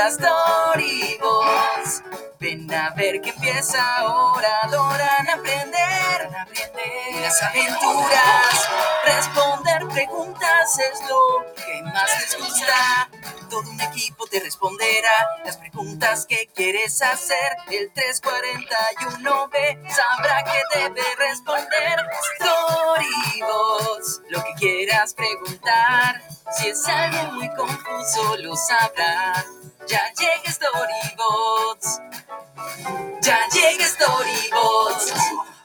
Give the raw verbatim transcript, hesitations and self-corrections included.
escucha Storybots. Ven a ver que empieza ahora. Adoran aprender, aprender las aventuras. Responder preguntas es lo que más les gusta. Todo un equipo te responderá las preguntas que quieres hacer. El tres cuarenta y uno B sabrá que debe responder. Storybots, lo que quieras preguntar. Si es algo muy confuso, lo sabrá. Ya llega Storybots. Ya llega Storybots.